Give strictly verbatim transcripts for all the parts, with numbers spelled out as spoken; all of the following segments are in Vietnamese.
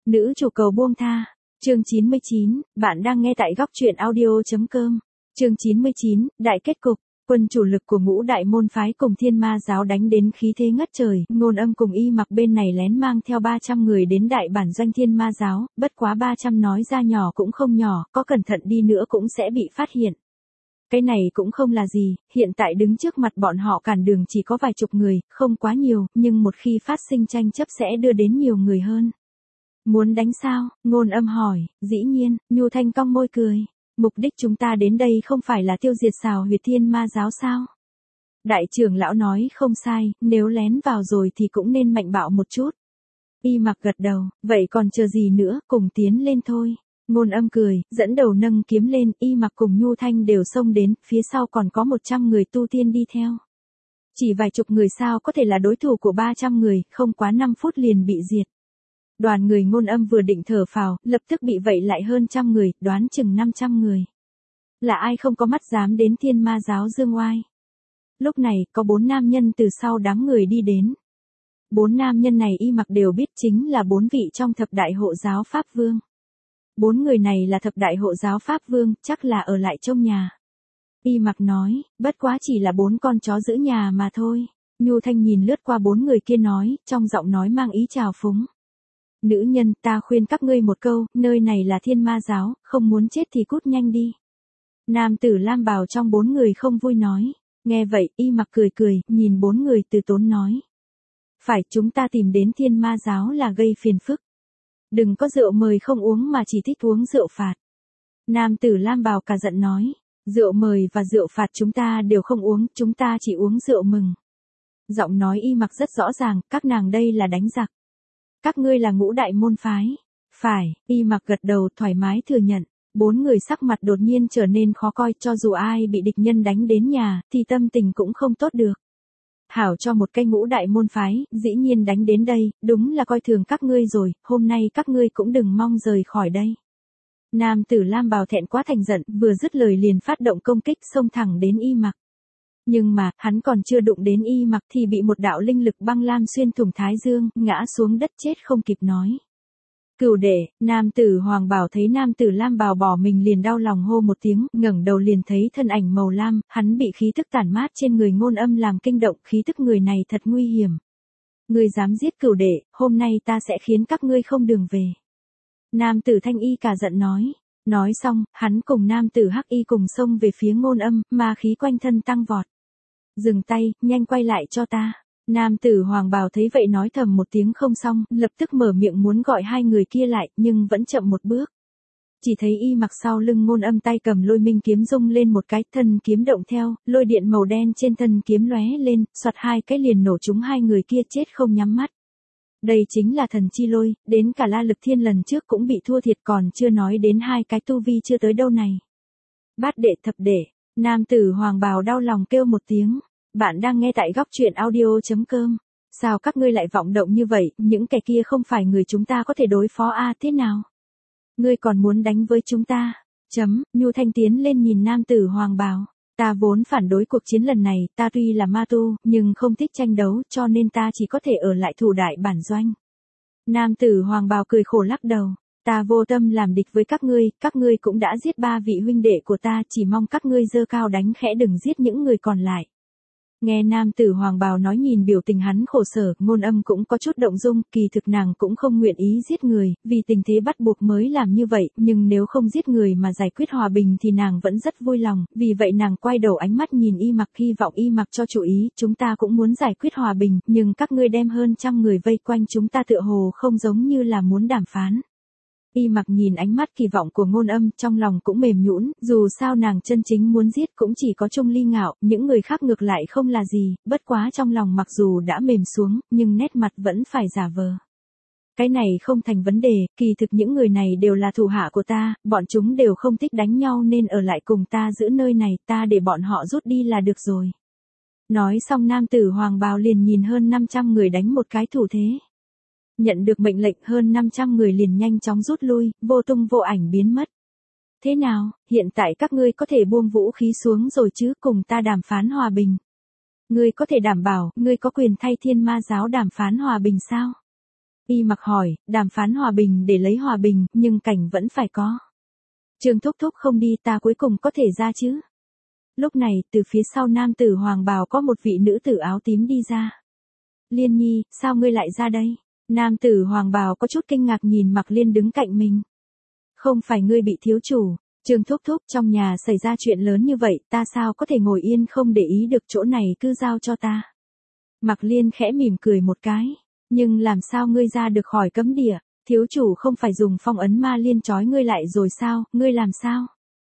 Nữ chủ cầu buông tha. Chương chín mươi chín, bạn đang nghe tại góc truyện audio.com. Chương chín mươi chín, đại kết cục. Quân chủ lực của ngũ đại môn phái cùng Thiên Ma giáo đánh đến khí thế ngất trời, Ngôn Âm cùng Y Mặc bên này lén mang theo ba trăm người đến đại bản doanh Thiên Ma giáo, bất quá ba trăm nói ra nhỏ cũng không nhỏ, có cẩn thận đi nữa cũng sẽ bị phát hiện. Cái này cũng không là gì, hiện tại đứng trước mặt bọn họ cản đường chỉ có vài chục người, không quá nhiều, nhưng một khi phát sinh tranh chấp sẽ đưa đến nhiều người hơn. Muốn đánh sao? Ngôn Âm hỏi. Dĩ nhiên, Nhu Thanh cong môi cười. Mục đích chúng ta đến đây không phải là tiêu diệt Xào Huyệt Thiên Ma giáo sao? Đại trưởng lão nói không sai, nếu lén vào rồi thì cũng nên mạnh bạo một chút. Y Mặc gật đầu, vậy còn chờ gì nữa, cùng tiến lên thôi. Ngôn Âm cười, dẫn đầu nâng kiếm lên, Y Mặc cùng Nhu Thanh đều xông đến, phía sau còn có một trăm người tu tiên đi theo. Chỉ vài chục người sao có thể là đối thủ của ba trăm người, không quá năm phút liền bị diệt. Đoàn người Ngôn Âm vừa định thở phào, lập tức bị vậy lại hơn trăm người, đoán chừng năm trăm người. Là ai không có mắt dám đến Thiên Ma giáo dương oai? Lúc này, có bốn nam nhân từ sau đám người đi đến. Bốn nam nhân này Y Mặc đều biết chính là bốn vị trong thập đại hộ giáo Pháp Vương. Bốn người này là thập đại hộ giáo Pháp Vương, chắc là ở lại trong nhà. Y Mặc nói, bất quá chỉ là bốn con chó giữ nhà mà thôi. Nhu Thanh nhìn lướt qua bốn người kia nói, trong giọng nói mang ý trào phúng. Nữ nhân, ta khuyên các ngươi một câu, nơi này là Thiên Ma giáo, không muốn chết thì cút nhanh đi. Nam tử lam bào trong bốn người không vui nói. Nghe vậy, Y Mặc cười cười, nhìn bốn người từ tốn nói. Phải, chúng ta tìm đến Thiên Ma giáo là gây phiền phức. Đừng có rượu mời không uống mà chỉ thích uống rượu phạt. Nam tử lam bào cả giận nói. Rượu mời và rượu phạt chúng ta đều không uống, chúng ta chỉ uống rượu mừng. Giọng nói Y Mặc rất rõ ràng, các nàng đây là đánh giặc. Các ngươi là ngũ đại môn phái. Phải, Y Mặc gật đầu thoải mái thừa nhận. Bốn người sắc mặt đột nhiên trở nên khó coi, cho dù ai bị địch nhân đánh đến nhà, thì tâm tình cũng không tốt được. Hảo cho một cái ngũ đại môn phái, dĩ nhiên đánh đến đây, đúng là coi thường các ngươi rồi, hôm nay các ngươi cũng đừng mong rời khỏi đây. Nam tử lam bào thẹn quá thành giận, vừa dứt lời liền phát động công kích xông thẳng đến Y Mặc. Nhưng mà, hắn còn chưa đụng đến Y Mặc thì bị một đạo linh lực băng lam xuyên thủng thái dương, ngã xuống đất chết không kịp nói. Cửu đệ, nam tử hoàng bào thấy nam tử lam bào bỏ mình liền đau lòng hô một tiếng, ngẩng đầu liền thấy thân ảnh màu lam, hắn bị khí tức tản mát trên người Ngôn Âm làm kinh động, khí tức người này thật nguy hiểm. Ngươi dám giết cửu đệ, hôm nay ta sẽ khiến các ngươi không đường về. Nam tử thanh y cả giận nói. Nói xong, hắn cùng nam tử hắc y cùng xông về phía Ngôn Âm, ma khí quanh thân tăng vọt. Dừng tay, nhanh quay lại cho ta. Nam tử hoàng bào thấy vậy nói thầm một tiếng không xong, lập tức mở miệng muốn gọi hai người kia lại, nhưng vẫn chậm một bước. Chỉ thấy Y Mặc sau lưng Ngôn Âm tay cầm lôi minh kiếm rung lên một cái, thân kiếm động theo, lôi điện màu đen trên thân kiếm lóe lên, xoạt hai cái liền nổ trúng hai người kia chết không nhắm mắt. Đây chính là thần chi lôi, đến cả La Lực Thiên lần trước cũng bị thua thiệt, còn chưa nói đến hai cái tu vi chưa tới đâu này. Bát đệ thập đệ, nam tử hoàng bào đau lòng kêu một tiếng. Bạn đang nghe tại góc truyện audio.com. Sao các ngươi lại vọng động như vậy, những kẻ kia không phải người chúng ta có thể đối phó a à, thế nào? Ngươi còn muốn đánh với chúng ta? Chấm, Nhu Thanh tiến lên nhìn nam tử hoàng bào. Ta vốn phản đối cuộc chiến lần này, ta tuy là ma tu, nhưng không thích tranh đấu, cho nên ta chỉ có thể ở lại thủ đại bản doanh. Nam tử hoàng bào cười khổ lắc đầu. Ta vô tâm làm địch với các ngươi, các ngươi cũng đã giết ba vị huynh đệ của ta, chỉ mong các ngươi giơ cao đánh khẽ đừng giết những người còn lại. Nghe nam tử hoàng bào nói nhìn biểu tình hắn khổ sở, Ngôn Âm cũng có chút động dung, kỳ thực nàng cũng không nguyện ý giết người, vì tình thế bắt buộc mới làm như vậy, nhưng nếu không giết người mà giải quyết hòa bình thì nàng vẫn rất vui lòng, vì vậy nàng quay đầu ánh mắt nhìn Y Mặc hy vọng Y Mặc cho chú ý, chúng ta cũng muốn giải quyết hòa bình, nhưng các ngươi đem hơn trăm người vây quanh chúng ta tựa hồ không giống như là muốn đàm phán. Y Mặc nhìn ánh mắt kỳ vọng của Ngôn Âm, trong lòng cũng mềm nhũn, dù sao nàng chân chính muốn giết cũng chỉ có Trung Ly Ngạo, những người khác ngược lại không là gì, bất quá trong lòng mặc dù đã mềm xuống, nhưng nét mặt vẫn phải giả vờ. Cái này không thành vấn đề, kỳ thực những người này đều là thủ hạ của ta, bọn chúng đều không thích đánh nhau nên ở lại cùng ta giữ nơi này, ta để bọn họ rút đi là được rồi. Nói xong nam tử hoàng bào liền nhìn hơn năm trăm người đánh một cái thủ thế. Nhận được mệnh lệnh hơn năm trăm người liền nhanh chóng rút lui, vô tung vô ảnh biến mất. Thế nào, hiện tại các ngươi có thể buông vũ khí xuống rồi chứ, cùng ta đàm phán hòa bình. Ngươi có thể đảm bảo, ngươi có quyền thay Thiên Ma giáo đàm phán hòa bình sao? Y Mặc hỏi, đàm phán hòa bình để lấy hòa bình, nhưng cảnh vẫn phải có. Trương thúc thúc không đi ta cuối cùng có thể ra chứ. Lúc này, từ phía sau nam tử hoàng bào có một vị nữ tử áo tím đi ra. Liên Nhi, sao ngươi lại ra đây? Nam tử hoàng bào có chút kinh ngạc nhìn Mặc Liên đứng cạnh mình. Không phải ngươi bị thiếu chủ, Trương thúc thúc, trong nhà xảy ra chuyện lớn như vậy, ta sao có thể ngồi yên không để ý được, chỗ này cứ giao cho ta. Mặc Liên khẽ mỉm cười một cái, nhưng làm sao ngươi ra được khỏi cấm địa, thiếu chủ không phải dùng phong ấn ma liên trói ngươi lại rồi sao, ngươi làm sao?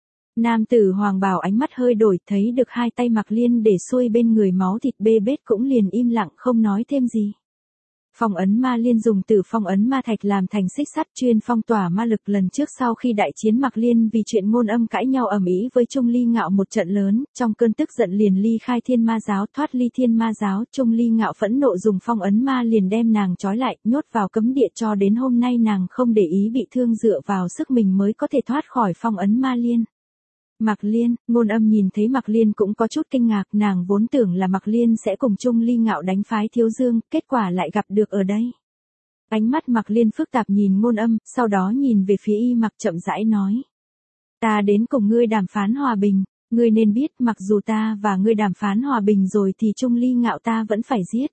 Nam tử hoàng bào ánh mắt hơi đổi, thấy được hai tay Mặc Liên để xuôi bên người máu thịt bê bết cũng liền im lặng không nói thêm gì. Phong ấn ma liên dùng từ phong ấn ma thạch làm thành xích sắt chuyên phong tỏa ma lực. Lần trước sau khi đại chiến Mặc Liên vì chuyện ngôn âm cãi nhau ầm ĩ với Trung Ly Ngạo một trận lớn, trong cơn tức giận liền ly khai Thiên Ma giáo, thoát ly Thiên Ma giáo. Trung Ly Ngạo phẫn nộ dùng phong ấn ma liền đem nàng trói lại, nhốt vào cấm địa cho đến hôm nay nàng không để ý bị thương, dựa vào sức mình mới có thể thoát khỏi phong ấn ma liên. Mặc Liên, ngôn âm nhìn thấy Mặc Liên cũng có chút kinh ngạc, nàng vốn tưởng là Mặc Liên sẽ cùng Trung Ly Ngạo đánh phái Thiếu Dương, kết quả lại gặp được ở đây. Ánh mắt Mặc Liên phức tạp nhìn ngôn âm, sau đó nhìn về phía Y Mặc chậm rãi nói. Ta đến cùng ngươi đàm phán hòa bình, ngươi nên biết mặc dù ta và ngươi đàm phán hòa bình rồi thì Trung Ly Ngạo ta vẫn phải giết.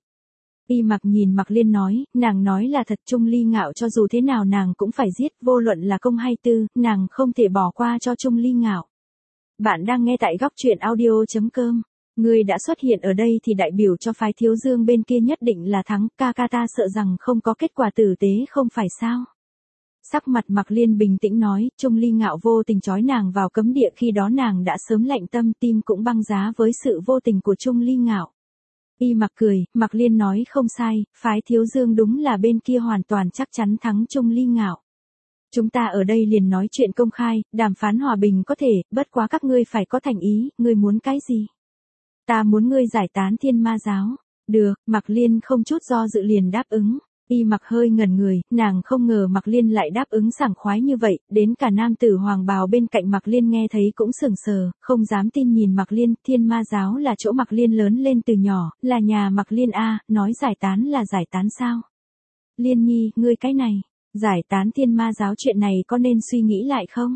Y Mặc nhìn Mặc Liên nói, nàng nói là thật, Trung Ly Ngạo cho dù thế nào nàng cũng phải giết, vô luận là công hay tư, nàng không thể bỏ qua cho Trung Ly Ngạo. Bạn đang nghe tại góc truyện audio.com. Ngươi đã xuất hiện ở đây thì đại biểu cho phái Thiếu Dương bên kia nhất định là thắng, ca ca ta sợ rằng không có kết quả tử tế không phải sao. Sắc mặt Mặc Liên bình tĩnh nói, Trung Ly Ngạo vô tình trói nàng vào cấm địa, khi đó nàng đã sớm lạnh tâm, tim cũng băng giá với sự vô tình của Trung Ly Ngạo. Y Mặc cười, Mặc Liên nói không sai, phái Thiếu Dương đúng là bên kia hoàn toàn chắc chắn thắng Trung Ly Ngạo. Chúng ta ở đây liền nói chuyện công khai, đàm phán hòa bình có thể, bất quá các ngươi phải có thành ý, ngươi muốn cái gì? Ta muốn ngươi giải tán Thiên Ma giáo. Được, Mặc Liên không chút do dự liền đáp ứng. Y Mặc hơi ngẩn người, nàng không ngờ Mặc Liên lại đáp ứng sảng khoái như vậy, đến cả nam tử hoàng bào bên cạnh Mặc Liên nghe thấy cũng sững sờ, không dám tin nhìn Mặc Liên. Thiên Ma giáo là chỗ Mặc Liên lớn lên từ nhỏ, là nhà Mặc Liên a, nói giải tán là giải tán sao? Liên Nhi, ngươi cái này, giải tán Thiên Ma giáo chuyện này có nên suy nghĩ lại không?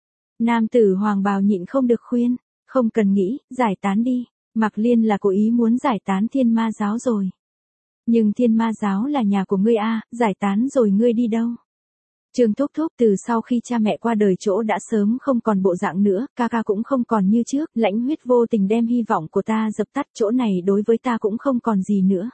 Nam tử hoàng bào nhịn không được khuyên, không cần nghĩ, giải tán đi. Mặc Liên là cố ý muốn giải tán Thiên Ma giáo rồi. Nhưng Thiên Ma giáo là nhà của ngươi a, giải tán rồi ngươi đi đâu? Trương thúc thúc, từ sau khi cha mẹ qua đời chỗ đã sớm không còn bộ dạng nữa, ca ca cũng không còn như trước, lãnh huyết vô tình đem hy vọng của ta dập tắt, chỗ này đối với ta cũng không còn gì nữa.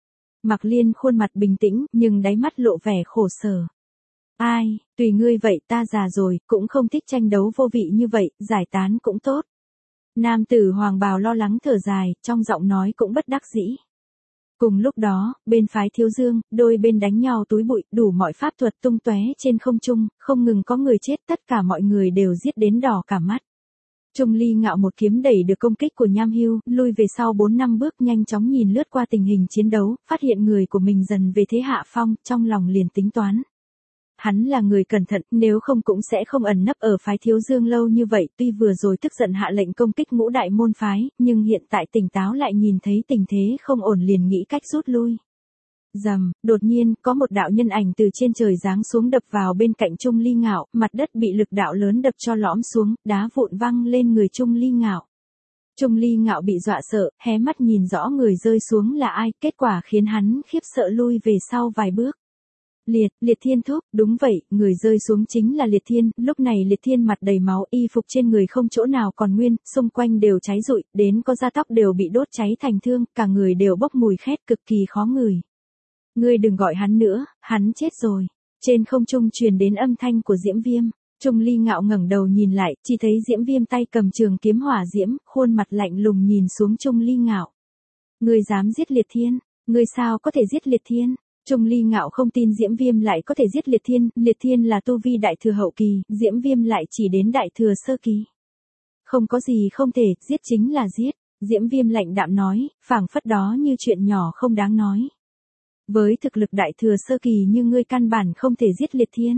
Mặc Liên khuôn mặt bình tĩnh, nhưng đáy mắt lộ vẻ khổ sở. Ai, tùy ngươi vậy, ta già rồi, cũng không thích tranh đấu vô vị như vậy, giải tán cũng tốt. Nam tử hoàng bào lo lắng thở dài, trong giọng nói cũng bất đắc dĩ. Cùng lúc đó, bên phái Thiếu Dương, đôi bên đánh nhau túi bụi, đủ mọi pháp thuật tung tóe trên không trung, không ngừng có người chết, tất cả mọi người đều giết đến đỏ cả mắt. Trung Ly Ngạo một kiếm đẩy được công kích của Nham Hưu, lui về sau bốn năm bước, nhanh chóng nhìn lướt qua tình hình chiến đấu, phát hiện người của mình dần về thế hạ phong, trong lòng liền tính toán. Hắn là người cẩn thận, nếu không cũng sẽ không ẩn nấp ở phái Thiếu Dương lâu như vậy, tuy vừa rồi tức giận hạ lệnh công kích ngũ đại môn phái, nhưng hiện tại tỉnh táo lại nhìn thấy tình thế không ổn liền nghĩ cách rút lui. Rầm, đột nhiên, có một đạo nhân ảnh từ trên trời giáng xuống đập vào bên cạnh Trung Ly Ngạo, mặt đất bị lực đạo lớn đập cho lõm xuống, đá vụn văng lên người Trung Ly Ngạo. Trung Ly Ngạo bị dọa sợ, hé mắt nhìn rõ người rơi xuống là ai, kết quả khiến hắn khiếp sợ lui về sau vài bước. Liệt, Liệt Thiên thúc, đúng vậy, người rơi xuống chính là Liệt Thiên, lúc này Liệt Thiên mặt đầy máu, y phục trên người không chỗ nào còn nguyên, xung quanh đều cháy rụi, đến có da tóc đều bị đốt cháy thành thương, cả người đều bốc mùi khét cực kỳ khó ngửi. Ngươi đừng gọi hắn nữa, hắn chết rồi. Trên không trung truyền đến âm thanh của Diễm Viêm, Trung Ly Ngạo ngẩng đầu nhìn lại, chỉ thấy Diễm Viêm tay cầm trường kiếm hỏa diễm, khuôn mặt lạnh lùng nhìn xuống Trung Ly Ngạo. Ngươi dám giết Liệt Thiên, ngươi sao có thể giết Liệt Thiên? Trung Ly Ngạo không tin Diễm Viêm lại có thể giết Liệt Thiên, Liệt Thiên là tu vi đại thừa hậu kỳ, Diễm Viêm lại chỉ đến đại thừa sơ kỳ. Không có gì không thể, giết chính là giết, Diễm Viêm lạnh đạm nói, phảng phất đó như chuyện nhỏ không đáng nói. Với thực lực đại thừa sơ kỳ như ngươi căn bản không thể giết Liệt Thiên.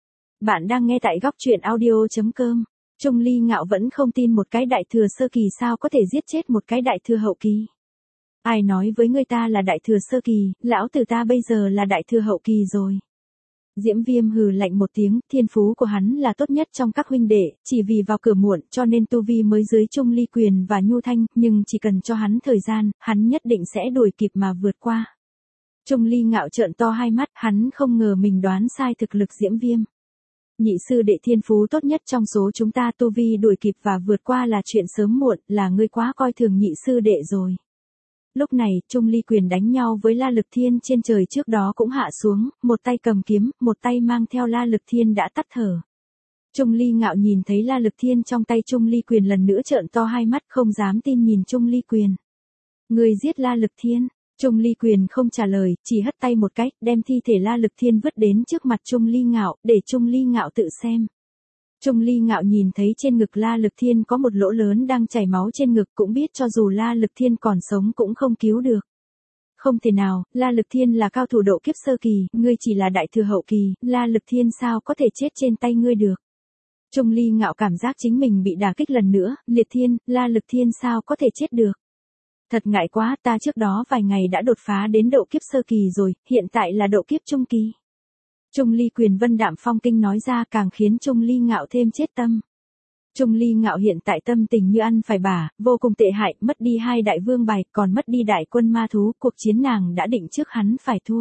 Bạn đang nghe tại góc truyện audio.com. Trung Ly Ngạo vẫn không tin một cái đại thừa sơ kỳ sao có thể giết chết một cái đại thừa hậu kỳ. Ai nói với người ta là đại thừa sơ kỳ, lão tử ta bây giờ là đại thừa hậu kỳ rồi. Diễm Viêm hừ lạnh một tiếng, thiên phú của hắn là tốt nhất trong các huynh đệ, chỉ vì vào cửa muộn cho nên tu vi mới dưới Trung Ly Quyền và Nhu Thanh, nhưng chỉ cần cho hắn thời gian, hắn nhất định sẽ đuổi kịp mà vượt qua. Trung Ly Ngạo trợn to hai mắt, hắn không ngờ mình đoán sai thực lực Diễm Viêm. Nhị sư đệ thiên phú tốt nhất trong số chúng ta, tu vi đuổi kịp và vượt qua là chuyện sớm muộn, là ngươi quá coi thường nhị sư đệ rồi. Lúc này, Trung Ly Quyền đánh nhau với La Lực Thiên trên trời trước đó cũng hạ xuống, một tay cầm kiếm, một tay mang theo La Lực Thiên đã tắt thở. Trung Ly Ngạo nhìn thấy La Lực Thiên trong tay Trung Ly Quyền lần nữa trợn to hai mắt không dám tin nhìn Trung Ly Quyền. Người giết La Lực Thiên. Trung Ly Quyền không trả lời, chỉ hất tay một cách, đem thi thể La Lực Thiên vứt đến trước mặt Trung Ly Ngạo, để Trung Ly Ngạo tự xem. Trung Ly Ngạo nhìn thấy trên ngực La Lực Thiên có một lỗ lớn đang chảy máu trên ngực, cũng biết cho dù La Lực Thiên còn sống cũng không cứu được. Không thể nào, La Lực Thiên là cao thủ độ kiếp sơ kỳ, ngươi chỉ là đại thừa hậu kỳ, La Lực Thiên sao có thể chết trên tay ngươi được. Trung Ly Ngạo cảm giác chính mình bị đả kích lần nữa, Liệt Thiên, La Lực Thiên sao có thể chết được. Thật ngại quá, ta trước đó vài ngày đã đột phá đến độ kiếp sơ kỳ rồi, hiện tại là độ kiếp trung kỳ. Trung Ly Quyền vân đạm phong kinh nói ra càng khiến Trung Ly Ngạo thêm chết tâm. Trung Ly Ngạo hiện tại tâm tình như ăn phải bả, vô cùng tệ hại, mất đi hai đại vương bài, còn mất đi đại quân ma thú, cuộc chiến nàng đã định trước hắn phải thua.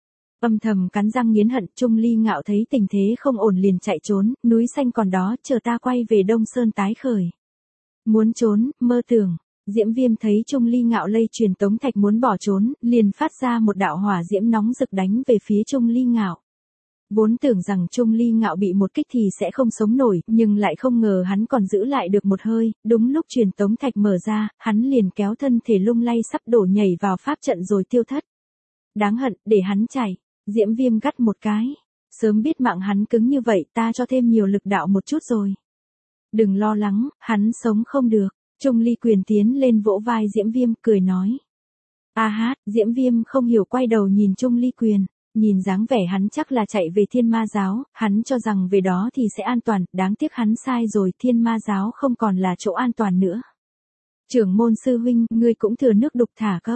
Âm thầm cắn răng nghiến hận, Trung Ly Ngạo thấy tình thế không ổn liền chạy trốn, núi xanh còn đó, chờ ta quay về Đông Sơn tái khởi. Muốn trốn, mơ tưởng. Diễm Viêm thấy Trung Ly Ngạo lây truyền tống thạch muốn bỏ trốn, liền phát ra một đạo hỏa diễm nóng rực đánh về phía Trung Ly Ngạo. Vốn tưởng rằng Trung Ly Ngạo bị một kích thì sẽ không sống nổi, nhưng lại không ngờ hắn còn giữ lại được một hơi, đúng lúc truyền tống thạch mở ra, hắn liền kéo thân thể lung lay sắp đổ nhảy vào pháp trận rồi tiêu thất. Đáng hận, để hắn chạy. Diễm Viêm gắt một cái. Sớm biết mạng hắn cứng như vậy, ta cho thêm nhiều lực đạo một chút rồi. Đừng lo lắng, hắn sống không được. Trung Ly Quyền tiến lên vỗ vai Diễm Viêm, cười nói. A hát, Diễm Viêm không hiểu quay đầu nhìn Trung Ly Quyền. Nhìn dáng vẻ hắn chắc là chạy về Thiên Ma Giáo, hắn cho rằng về đó thì sẽ an toàn, đáng tiếc hắn sai rồi, Thiên Ma Giáo không còn là chỗ an toàn nữa. Trưởng môn sư huynh, ngươi cũng thừa nước đục thả câu.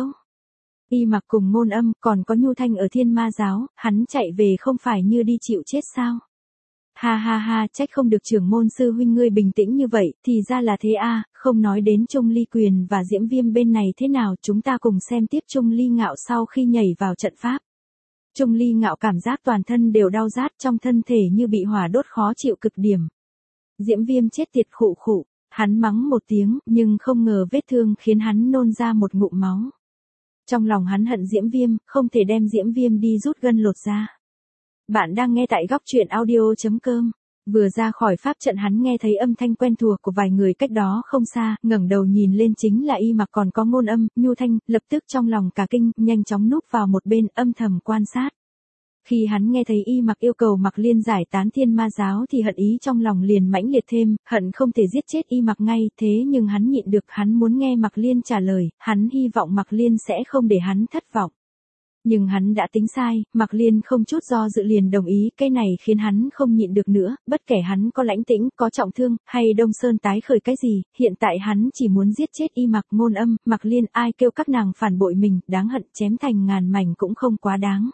Y Mặc cùng Ngôn Âm, còn có Nhu Thanh ở Thiên Ma Giáo, hắn chạy về không phải như đi chịu chết sao? Ha ha ha, trách không được trưởng môn sư huynh ngươi bình tĩnh như vậy, thì ra là thế a, à, không nói đến Trung Ly Quyền và Diễm Viêm bên này thế nào, chúng ta cùng xem tiếp Trung Ly Ngạo sau khi nhảy vào trận pháp. Trung Ly Ngạo cảm giác toàn thân đều đau rát, trong thân thể như bị hỏa đốt khó chịu cực điểm. Diễm Viêm chết tiệt, khụ khụ, hắn mắng một tiếng, nhưng không ngờ vết thương khiến hắn nôn ra một ngụm máu. Trong lòng hắn hận Diễm Viêm, không thể đem Diễm Viêm đi rút gân lột ra. Bạn đang nghe tại góc truyện audio chấm com. Vừa ra khỏi pháp trận hắn nghe thấy âm thanh quen thuộc của vài người cách đó không xa, ngẩng đầu nhìn lên chính là Y Mặc còn có Ngôn Âm, Nhu Thanh, lập tức trong lòng cả kinh, nhanh chóng núp vào một bên âm thầm quan sát. Khi hắn nghe thấy Y Mặc yêu cầu Mặc Liên giải tán Thiên Ma Giáo thì hận ý trong lòng liền mãnh liệt thêm, hận không thể giết chết Y Mặc ngay, thế nhưng hắn nhịn được, hắn muốn nghe Mặc Liên trả lời, hắn hy vọng Mặc Liên sẽ không để hắn thất vọng. Nhưng hắn đã tính sai, Mặc Liên không chút do dự liền đồng ý, cái này khiến hắn không nhịn được nữa, bất kể hắn có lãnh tĩnh, có trọng thương, hay Đông Sơn tái khởi cái gì, hiện tại hắn chỉ muốn giết chết Y Mặc, Ngôn Âm, Mặc Liên, ai kêu các nàng phản bội mình, đáng hận, chém thành ngàn mảnh cũng không quá đáng.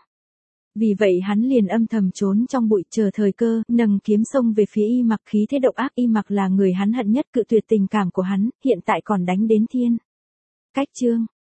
Vì vậy hắn liền âm thầm trốn trong bụi chờ thời cơ, nâng kiếm xông về phía Y Mặc, khí thế độc ác. Y Mặc là người hắn hận nhất, cự tuyệt tình cảm của hắn, hiện tại còn đánh đến thiên. Cách chương